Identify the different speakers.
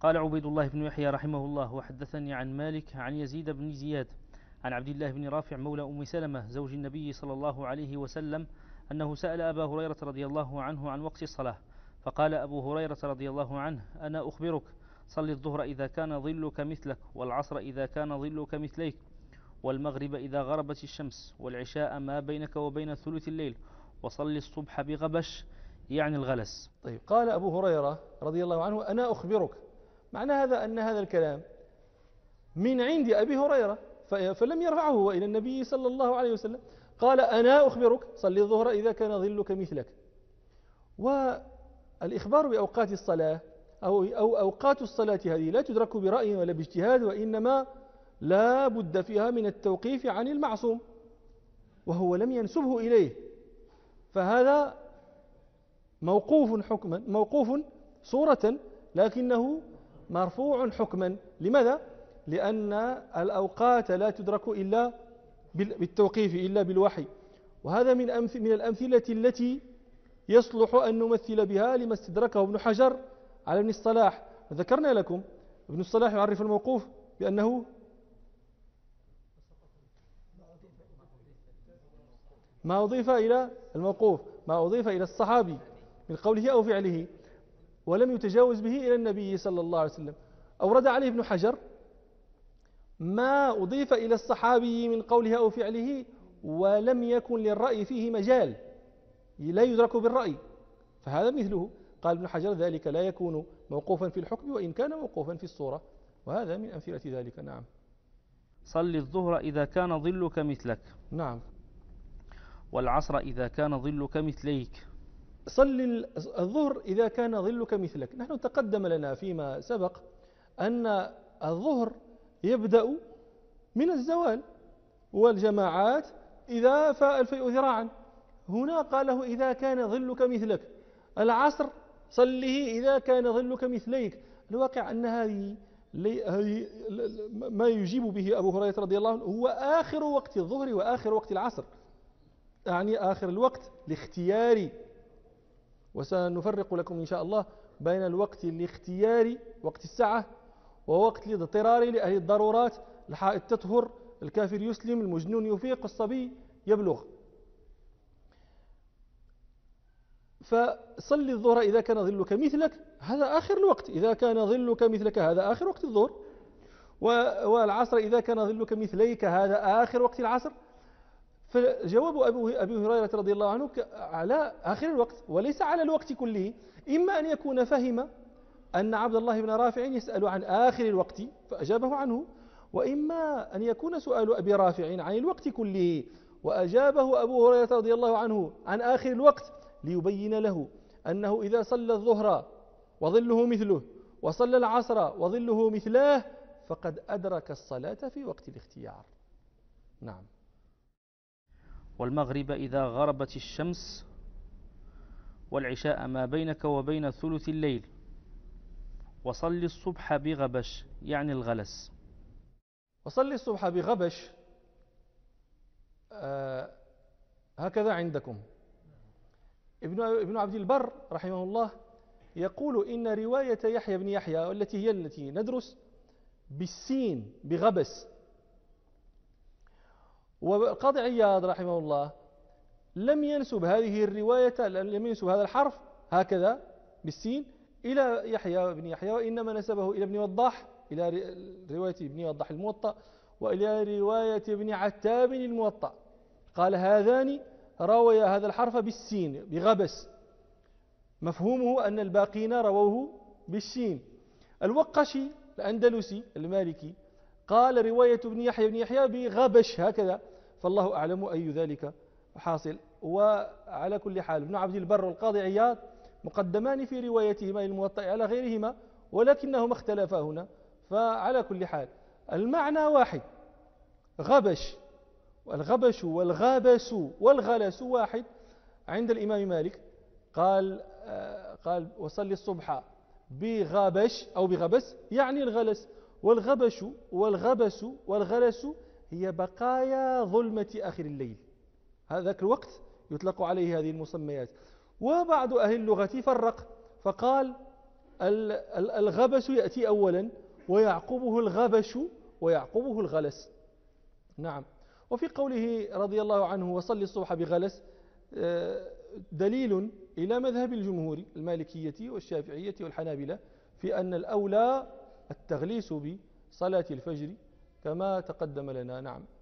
Speaker 1: قال عبيد الله بن يحيى رحمه الله: وحدثني عن مالك عن يزيد بن زياد عن عبد الله بن رافع مولى أم سلمة زوج النبي صلى الله عليه وسلم أنه سأل أبا هريرة رضي الله عنه عن وقت الصلاة، فقال أبو هريرة رضي الله عنه: أنا أخبرك، صل الظهر إذا كان ظلك مثلك، والعصر إذا كان ظلك مثليك، والمغرب إذا غربت الشمس، والعشاء ما بينك وبين ثلث الليل، وصل الصبح بغبش يعني الغلس.
Speaker 2: طيب، قال أبو هريرة رضي الله عنه: أنا أخبرك. معنى هذا أن هذا الكلام من عند أبي هريرة، فلم يرفعه إلى النبي صلى الله عليه وسلم. قال: أنا أخبرك، صل الظهر إذا كان ظلك مثلك. والإخبار بأوقات الصلاة أو أوقات الصلاة هذه لا تدرك برأي ولا باجتهاد، وإنما لا بد فيها من التوقيف عن المعصوم، وهو لم ينسبه إليه، فهذا موقوف حكما، موقوف صورة، لكنه مرفوع حكما. لماذا؟ لأن الأوقات لا تدرك إلا بالتوقيف، إلا بالوحي. وهذا من الأمثلة التي يصلح أن نمثل بها لما استدركه ابن حجر على ابن الصلاح. ذكرنا لكم ابن الصلاح يعرف الموقوف بأنه ما أضيف إلى الموقوف، ما أضيف إلى الصحابي من قوله أو فعله، ولم يتجاوز به إلى النبي صلى الله عليه وسلم. أورد عليه ابن حجر ما أضيف إلى الصحابي من قوله أو فعله ولم يكن للرأي فيه مجال، لا يدرك بالرأي، فهذا مثله. قال ابن حجر: ذلك لا يكون موقوفا في الحكم وإن كان موقوفا في الصورة، وهذا من أمثلة ذلك. نعم.
Speaker 1: صل الظهر إذا كان ظلك مثلك.
Speaker 2: نعم.
Speaker 1: والعصر إذا كان ظلك مثليك.
Speaker 2: صل الظهر إذا كان ظلك مثلك. نحن تقدم لنا فيما سبق أن الظهر يبدأ من الزوال، والجماعات إذا فاء الفيء ذراعا. هنا قاله إذا كان ظلك مثلك. العصر صله إذا كان ظلك مثليك. الواقع أن هذه ما يجيب به أبو هريرة رضي الله عنه هو آخر وقت الظهر وآخر وقت العصر، يعني آخر الوقت الاختياري. وسنفرق لكم إن شاء الله بين الوقت الاختياري وقت الساعة، ووقت الاضطراري لأهل الضرورات: الحائض تطهر، الكافر يسلم، المجنون يفيق، الصبي يبلغ. فصل الظهر إذا كان ظلك مثلك، هذا آخر الوقت. إذا كان ظلك مثلك هذا آخر وقت الظهر. والعصر إذا كان ظلك مثليك هذا آخر وقت العصر. فجواب أبي هريرة رضي الله عنه على آخر الوقت وليس على الوقت كله. إما أن يكون فهم أن عبد الله بن رافع يسأل عن آخر الوقت فأجابه عنه، وإما أن يكون سؤال أبي رافع عن الوقت كله وأجابه أبو هريرة رضي الله عنه عن آخر الوقت، ليبين له أنه إذا صلى الظهر وظله مثله وصلى العصر وظله مثلاه فقد أدرك الصلاة في وقت الاختيار. نعم.
Speaker 1: والمغرب إذا غربت الشمس، والعشاء ما بينك وبين ثلث الليل، وصل الصبح بغبش يعني الغلس.
Speaker 2: وصل الصبح بغبش هكذا عندكم. ابن عبد البر رحمه الله يقول إن رواية يحيى بن يحيى والتي هي التي ندرس بالسين بغبس، وقاضي عياض رحمه الله لم ينسب هذه الرواية، لم ينسب هذا الحرف هكذا بالسين إلى يحيى بن يحيى، وإنما نسبه إلى ابن وضاح، إلى رواية ابن وضاح الموطأ، وإلى رواية ابن عتاب الموطأ. قال: هذان روي هذا الحرف بالسين بغبس، مفهومه أن الباقين رووه بالشين. الوقشي الأندلسي المالكي قال رواية ابن يحيى بن يحيى بغبش هكذا، فالله أعلم أي ذلك حاصل. وعلى كل حال ابن عبد البر والقاضي عياض مقدمان في روايتهما للموطأ على غيرهما، ولكنهما اختلفا هنا. فعلى كل حال المعنى واحد، غبش، والغبش والغابس والغلس واحد عند الإمام مالك. قال وصلي الصبح بغابش أو بغبس يعني الغلس. والغبش والغبس والغلس هي بقايا ظلمة آخر الليل، هذاك الوقت يطلق عليه هذه المسميات. وبعض أهل اللغة فرق فقال الغبس يأتي أولا ويعقبه الغبش ويعقبه الغلس. نعم. وفي قوله رضي الله عنه وصل الصبح بغلس دليل إلى مذهب الجمهور المالكية والشافعية والحنابلة في أن الأولى التغليس بصلاة الفجر كما تقدم لنا. نعم.